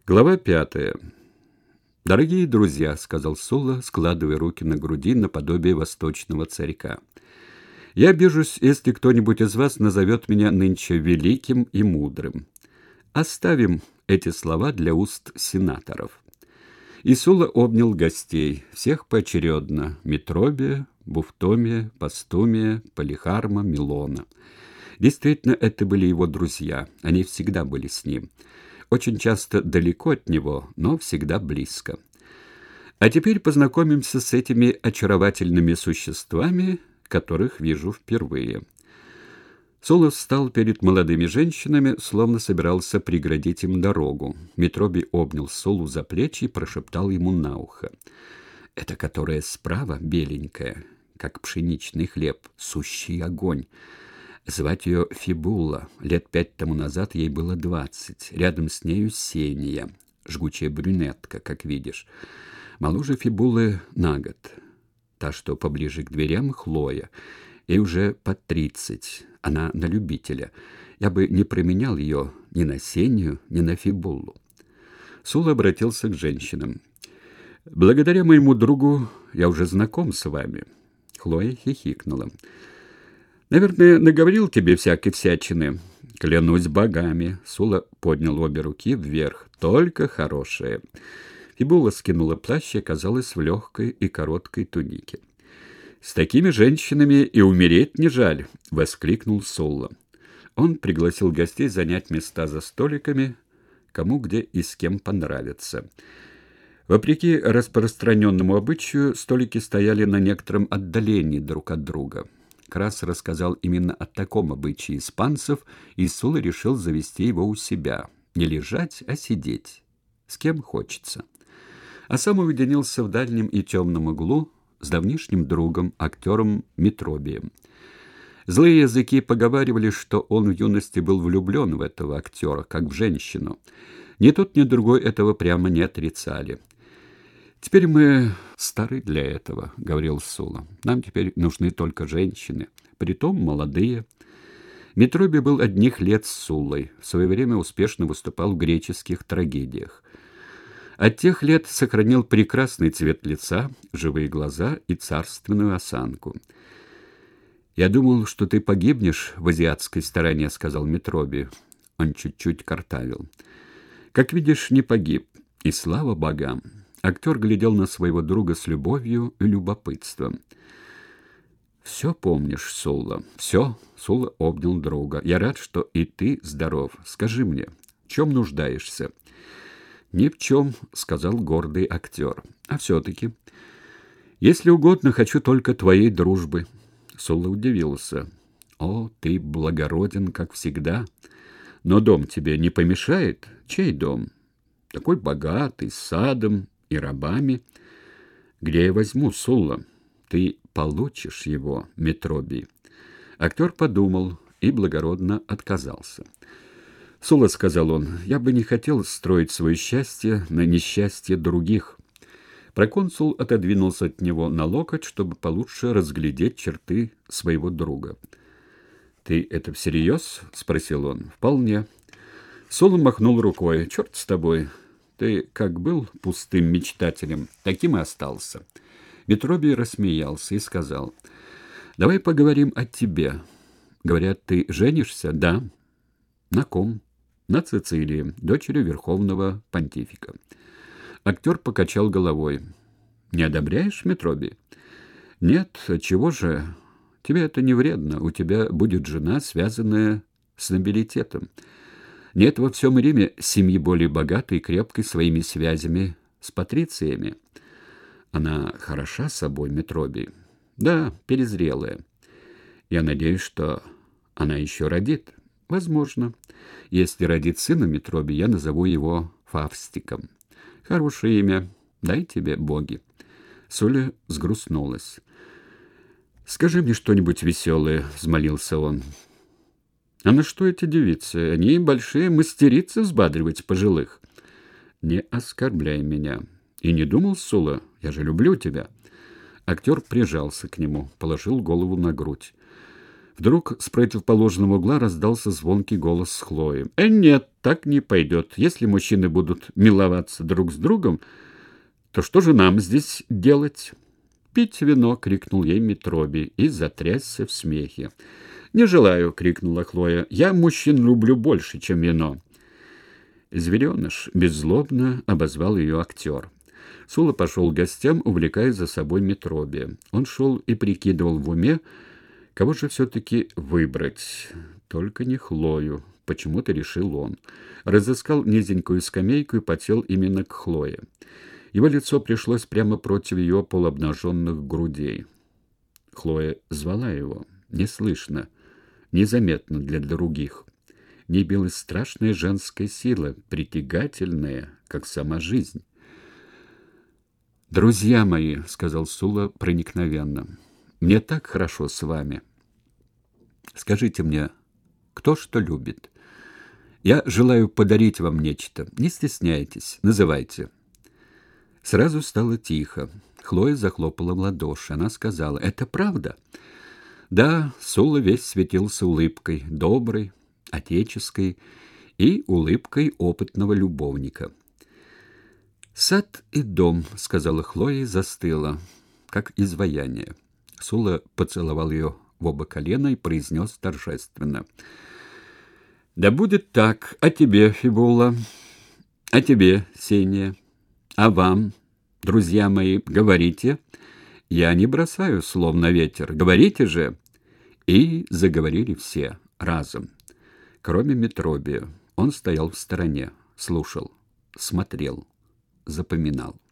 Глава 5. «Дорогие друзья», — сказал Сула, складывая руки на груди наподобие восточного царька, — «я обижусь, если кто-нибудь из вас назовет меня нынче великим и мудрым. Оставим эти слова для уст сенаторов». И Сула обнял гостей, всех поочередно: Метробия, Буфтомия, Постумия, Полихарма, Милона. Действительно, это были его друзья, они всегда были с ним. Очень часто далеко от него, но всегда близко. А теперь познакомимся с этими очаровательными существами, которых вижу впервые. Сула встал перед молодыми женщинами, словно собирался преградить им дорогу. Метробий обнял Сулу за плечи и прошептал ему на ухо: «Это которая справа, беленькая, как пшеничный хлеб, сущий огонь. Звать ее Фибула. Лет 5 тому назад ей было 20. Рядом с нею Сения, жгучая брюнетка, как видишь. Моложе Фибулы на год. Та, что поближе к дверям, Хлоя. Ей уже под 30. Она на любителя. Я бы не променял ее ни на Сению, ни на Фибулу». Сула обратился к женщинам: «Благодаря моему другу я уже знаком с вами». Хлоя хихикнула. «Наверное, наговорил тебе всякой всячины». «Клянусь богами», — Сула поднял обе руки вверх, — «только хорошее». Фибула скинула плащ и оказалась в легкой и короткой тунике. «С такими женщинами и умереть не жаль», — воскликнул Сула. Он пригласил гостей занять места за столиками, кому где и с кем понравится. Вопреки распространенному обычаю, столики стояли на некотором отдалении друг от друга. Крас рассказал именно о таком обычае испанцев, и Сула решил завести его у себя. Не лежать, а сидеть. С кем хочется. А сам уединился в дальнем и темном углу с давнишним другом, актером Метробием. Злые языки поговаривали, что он в юности был влюблен в этого актера, как в женщину. Ни тот, ни другой этого прямо не отрицали. «Теперь мы стары для этого», — говорил Сула. «Нам теперь нужны только женщины, притом молодые». Метробий был одних лет с Сулой, в свое время успешно выступал в греческих трагедиях. От тех лет сохранил прекрасный цвет лица, живые глаза и царственную осанку. «Я думал, что ты погибнешь в азиатской стороне», — сказал Метробий. Он чуть-чуть картавил. «Как видишь, не погиб, и слава богам». Актер глядел на своего друга с любовью и любопытством. «Все помнишь, Сула, все?» — Сула обнял друга. «Я рад, что и ты здоров. Скажи мне, в чем нуждаешься?» «Ни в чем», — сказал гордый актер. «А все-таки, если угодно, хочу только твоей дружбы». Сула удивился. «О, ты благороден, как всегда. Но дом тебе не помешает? Чей дом? Такой богатый, с садом и рабами. Где я возьму, Сула? Ты получишь его, Метробий». Актер подумал и благородно отказался. «Сула, — сказал он, — я бы не хотел строить свое счастье на несчастье других». Проконсул отодвинулся от него на локоть, чтобы получше разглядеть черты своего друга. «Ты это всерьез?» — спросил он. «Вполне». Сула махнул рукой. «Черт с тобой. Ты как был пустым мечтателем, таким и остался». Метробий рассмеялся и сказал: «Давай поговорим о тебе. Говорят, ты женишься?» «Да». «На ком?» «На Цицилии, дочери верховного понтифика». Актер покачал головой. «Не одобряешь, Метробий?» «Нет, чего же? Тебе это не вредно. У тебя будет жена, связанная с нобилитетом. Нет во всем Риме семьи более богатой и крепкой своими связями с патрициями». «Она хороша собой, Метробий?» «Да, перезрелая. Я надеюсь, что она еще родит». «Возможно. Если родит сына, Метробий, я назову его Фавстиком». «Хорошее имя. Дай тебе боги». Суля сгрустнулась. «Скажи мне что-нибудь веселое», — взмолился он. «А на что эти девицы? Они большие мастерицы взбадривать пожилых». «Не оскорбляй меня». «И не думал, Сула, я же люблю тебя». Актер прижался к нему, положил голову на грудь. Вдруг с противоположного угла раздался звонкий голос Хлои. «Нет, так не пойдет. Если мужчины будут миловаться друг с другом, то что же нам здесь делать?» «Пить вино!» — крикнул ей Метроби и затрясся в смехе. «Не желаю!» — крикнула Хлоя. «Я мужчин люблю больше, чем вино!» «Звереныш!» — беззлобно обозвал ее актер. Сула пошел к гостям, увлекая за собой Метроби. Он шел и прикидывал в уме, кого же все-таки выбрать. Только не Хлою. Почему-то решил он. Разыскал низенькую скамейку и потел именно к Хлое. Его лицо пришлось прямо против ее полуобнаженных грудей. Хлоя звала его. Неслышно, незаметно для других. В ней билась страшная женская сила, притягательная, как сама жизнь. «Друзья мои», — сказал Сула проникновенно, — «мне так хорошо с вами. Скажите мне, кто что любит? Я желаю подарить вам нечто. Не стесняйтесь, называйте». Сразу стало тихо. Хлоя захлопала в ладоши. Она сказала: «Это правда?» Да, Сула весь светился улыбкой, доброй, отеческой и улыбкой опытного любовника. «Сад и дом», — сказала Хлоя и застыла, как изваяние. Сула поцеловал ее в оба колена и произнес торжественно: «Да будет так, а тебе, Фибула, а тебе, Сения, а вам, друзья мои, говорите. Я не бросаю слов на ветер. Говорите же!» И заговорили все разом, кроме Метробия. Он стоял в стороне, слушал, смотрел, запоминал.